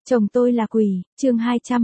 Chồng tôi là quỷ, chương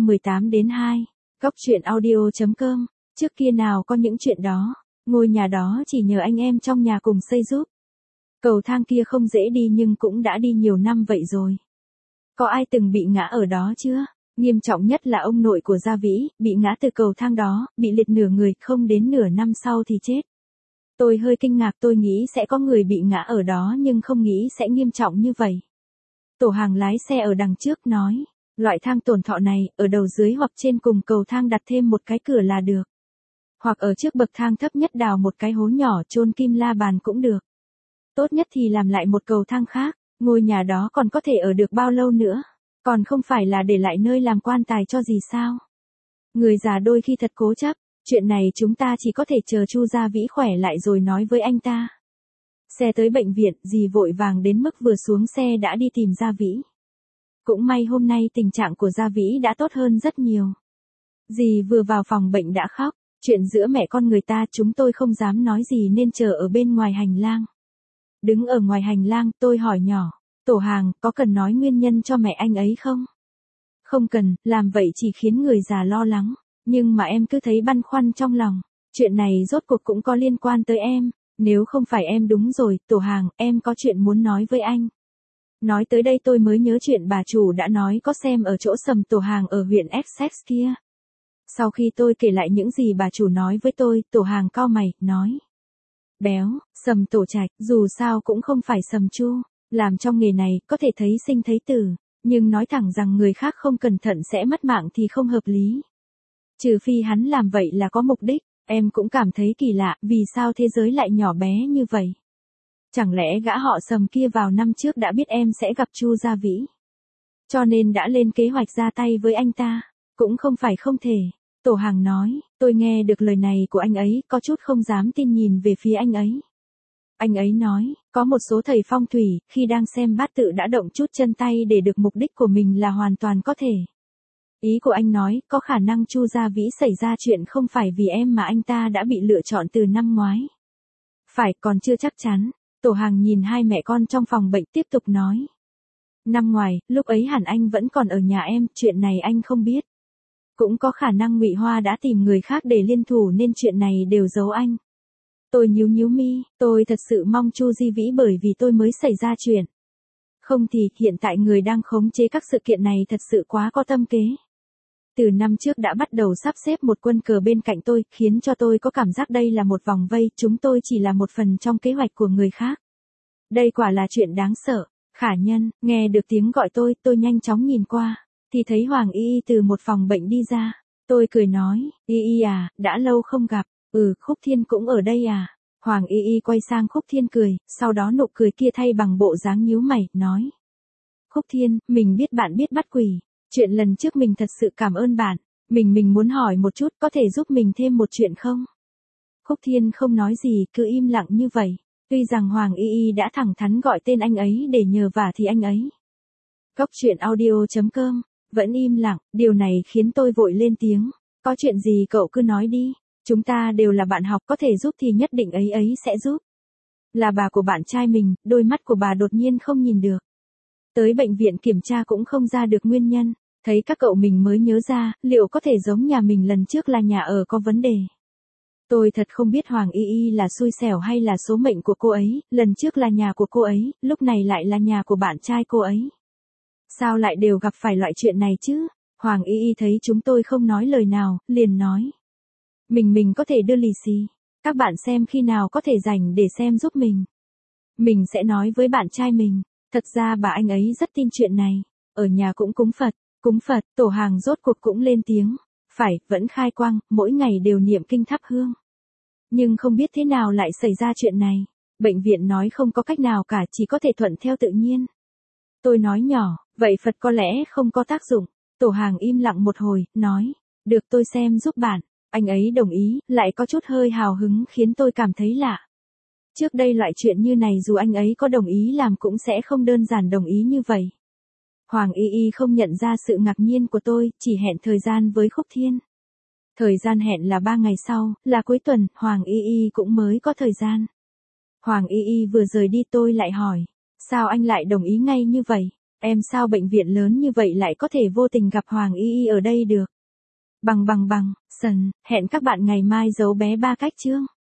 218-2. Góc truyện audio.com. Trước kia nào có những chuyện đó, ngôi nhà đó chỉ nhờ anh em trong nhà cùng xây giúp. Cầu thang kia không dễ đi nhưng cũng đã đi nhiều năm vậy rồi. Có ai từng bị ngã ở đó chưa? Nghiêm trọng nhất là ông nội của Gia Vĩ, bị ngã từ cầu thang đó, bị liệt nửa người, không đến nửa năm sau thì chết. Tôi hơi kinh ngạc, tôi nghĩ sẽ có người bị ngã ở đó nhưng không nghĩ sẽ nghiêm trọng như vậy. Tổ hàng lái xe ở đằng trước nói, loại thang tổn thọ này, ở đầu dưới hoặc trên cùng cầu thang đặt thêm một cái cửa là được. Hoặc ở trước bậc thang thấp nhất đào một cái hố nhỏ chôn kim la bàn cũng được. Tốt nhất thì làm lại một cầu thang khác, ngôi nhà đó còn có thể ở được bao lâu nữa, còn không phải là để lại nơi làm quan tài cho gì sao. Người già đôi khi thật cố chấp, chuyện này chúng ta chỉ có thể chờ Chu Gia Vĩ khỏe lại rồi nói với anh ta. Xe tới bệnh viện, dì vội vàng đến mức vừa xuống xe đã đi tìm Gia Vĩ. Cũng may hôm nay tình trạng của Gia Vĩ đã tốt hơn rất nhiều. Dì vừa vào phòng bệnh đã khóc, chuyện giữa mẹ con người ta chúng tôi không dám nói gì nên chờ ở bên ngoài hành lang. Đứng ở ngoài hành lang tôi hỏi nhỏ, Tổ hàng, có cần nói nguyên nhân cho mẹ anh ấy không? Không cần, làm vậy chỉ khiến người già lo lắng, nhưng mà em cứ thấy băn khoăn trong lòng, chuyện này rốt cuộc cũng có liên quan tới em. Nếu không phải em đúng rồi, Tổ hàng, em có chuyện muốn nói với anh. Nói tới đây tôi mới nhớ chuyện bà chủ đã nói có xem ở chỗ Sầm Tổ hàng ở huyện Essex kia. Sau khi tôi kể lại những gì bà chủ nói với tôi, Tổ hàng cau mày, nói. Béo, Sầm Tổ Trạch, dù sao cũng không phải Sầm Chu, làm trong nghề này có thể thấy sinh thấy tử, nhưng nói thẳng rằng người khác không cẩn thận sẽ mất mạng thì không hợp lý. Trừ phi hắn làm vậy là có mục đích. Em cũng cảm thấy kỳ lạ, vì sao thế giới lại nhỏ bé như vậy? Chẳng lẽ gã họ Sầm kia vào năm trước đã biết em sẽ gặp Chu Gia Vĩ, cho nên đã lên kế hoạch ra tay với anh ta? Cũng không phải không thể. Tổ hàng nói, tôi nghe được lời này của anh ấy, có chút không dám tin nhìn về phía anh ấy. Anh ấy nói, có một số thầy phong thủy, khi đang xem bát tự đã động chút chân tay để được mục đích của mình là hoàn toàn có thể. Ý của anh nói, có khả năng Chu Gia Vĩ xảy ra chuyện không phải vì em mà anh ta đã bị lựa chọn từ năm ngoái. Phải, còn chưa chắc chắn. Tổ hàng nhìn hai mẹ con trong phòng bệnh tiếp tục nói. Năm ngoài, lúc ấy hẳn anh vẫn còn ở nhà em, chuyện này anh không biết. Cũng có khả năng Ngụy Hoa đã tìm người khác để liên thủ nên chuyện này đều giấu anh. Tôi nhíu mi, tôi thật sự mong Chu Di Vĩ bởi vì tôi mới xảy ra chuyện. Không thì, hiện tại người đang khống chế các sự kiện này thật sự quá có tâm kế. Từ năm trước đã bắt đầu sắp xếp một quân cờ bên cạnh tôi, khiến cho tôi có cảm giác đây là một vòng vây, chúng tôi chỉ là một phần trong kế hoạch của người khác. Đây quả là chuyện đáng sợ. Khả Nhân, nghe được tiếng gọi tôi nhanh chóng nhìn qua, thì thấy Hoàng Y Y từ một phòng bệnh đi ra. Tôi cười nói, Y Y à, đã lâu không gặp, Khúc Thiên cũng ở đây à? Hoàng Y Y quay sang Khúc Thiên cười, sau đó nụ cười kia thay bằng bộ dáng nhíu mày, nói. Khúc Thiên, mình biết bạn biết bắt quỷ. Chuyện lần trước mình thật sự cảm ơn bạn, mình muốn hỏi một chút có thể giúp mình thêm một chuyện không? Khúc Thiên không nói gì, cứ im lặng như vậy, tuy rằng Hoàng Y Y đã thẳng thắn gọi tên anh ấy để nhờ vả thì anh ấy. Góc truyện audio.com, vẫn im lặng, điều này khiến tôi vội lên tiếng, có chuyện gì cậu cứ nói đi, chúng ta đều là bạn học, có thể giúp thì nhất định ấy sẽ giúp. Là bà của bạn trai mình, đôi mắt của bà đột nhiên không nhìn được. Tới bệnh viện kiểm tra cũng không ra được nguyên nhân. Thấy các cậu mình mới nhớ ra, liệu có thể giống nhà mình lần trước là nhà ở có vấn đề. Tôi thật không biết Hoàng Y Y là xui xẻo hay là số mệnh của cô ấy, lần trước là nhà của cô ấy, lúc này lại là nhà của bạn trai cô ấy. Sao lại đều gặp phải loại chuyện này chứ? Hoàng Y Y thấy chúng tôi không nói lời nào, liền nói. Mình có thể đưa lì xì, các bạn xem khi nào có thể rảnh để xem giúp mình. Mình sẽ nói với bạn trai mình, thật ra bà anh ấy rất tin chuyện này, ở nhà cũng cúng Phật, Tổ hàng rốt cuộc cũng lên tiếng. Phải, vẫn khai quang, mỗi ngày đều niệm kinh thắp hương. Nhưng không biết thế nào lại xảy ra chuyện này. Bệnh viện nói không có cách nào cả, chỉ có thể thuận theo tự nhiên. Tôi nói nhỏ, vậy Phật có lẽ không có tác dụng. Tổ hàng im lặng một hồi, nói, được tôi xem giúp bạn. Anh ấy đồng ý, lại có chút hơi hào hứng khiến tôi cảm thấy lạ. Trước đây loại chuyện như này dù anh ấy có đồng ý làm cũng sẽ không đơn giản đồng ý như vậy. Hoàng Y Y không nhận ra sự ngạc nhiên của tôi, chỉ hẹn thời gian với Khúc Thiên. Thời gian hẹn là 3 ngày sau, là cuối tuần, Hoàng Y Y cũng mới có thời gian. Hoàng Y Y vừa rời đi tôi lại hỏi, sao anh lại đồng ý ngay như vậy? Em sao bệnh viện lớn như vậy lại có thể vô tình gặp Hoàng Y Y ở đây được? Sần, hẹn các bạn ngày mai giấu bé ba cách chương.